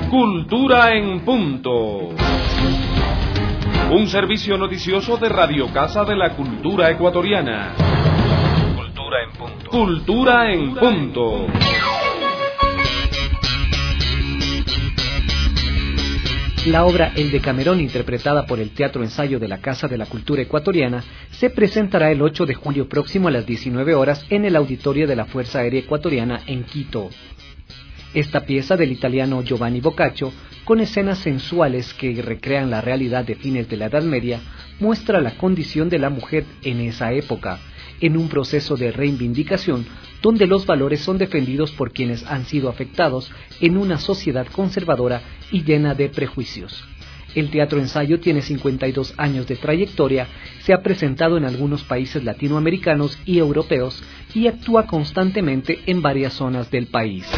Cultura en Punto. Un servicio noticioso de Radio Casa de la Cultura Ecuatoriana. Cultura en Punto. Cultura en Punto. La obra El Decamerón, interpretada por el Teatro Ensayo de la Casa de la Cultura Ecuatoriana, se presentará el 8 de julio próximo a las 19 horas en el auditorio de la Fuerza Aérea Ecuatoriana en Quito. Esta pieza del italiano Giovanni Boccaccio, con escenas sensuales que recrean la realidad de fines de la Edad Media, muestra la condición de la mujer en esa época, en un proceso de reivindicación donde los valores son defendidos por quienes han sido afectados en una sociedad conservadora y llena de prejuicios. El Teatro Ensayo tiene 52 años de trayectoria, se ha presentado en algunos países latinoamericanos y europeos y actúa constantemente en varias zonas del país.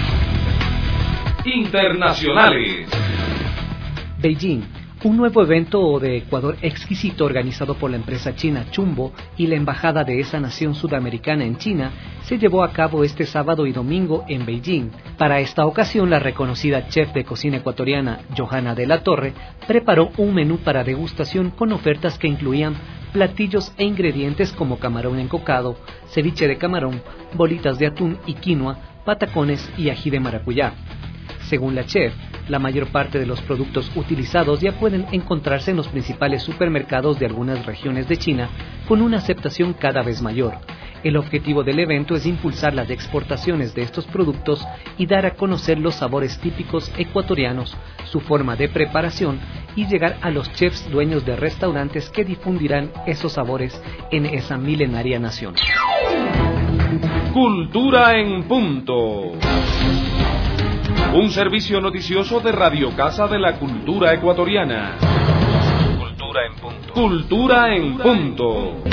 Internacionales. Beijing. Un nuevo evento de Ecuador exquisito organizado por la empresa china Chumbo y la embajada de esa nación sudamericana en China se llevó a cabo este sábado y domingo en Beijing. Para esta ocasión, la reconocida chef de cocina ecuatoriana Johanna de la Torre preparó un menú para degustación con ofertas que incluían platillos e ingredientes como camarón encocado, ceviche de camarón, bolitas de atún y quinoa, patacones y ají de maracuyá. Según la chef, la mayor parte de los productos utilizados ya pueden encontrarse en los principales supermercados de algunas regiones de China, con una aceptación cada vez mayor. El objetivo del evento es impulsar las exportaciones de estos productos y dar a conocer los sabores típicos ecuatorianos, su forma de preparación y llegar a los chefs dueños de restaurantes que difundirán esos sabores en esa milenaria nación. Cultura en Punto. Un servicio noticioso de Radio Casa de la Cultura Ecuatoriana. Cultura en Punto. Cultura en Punto.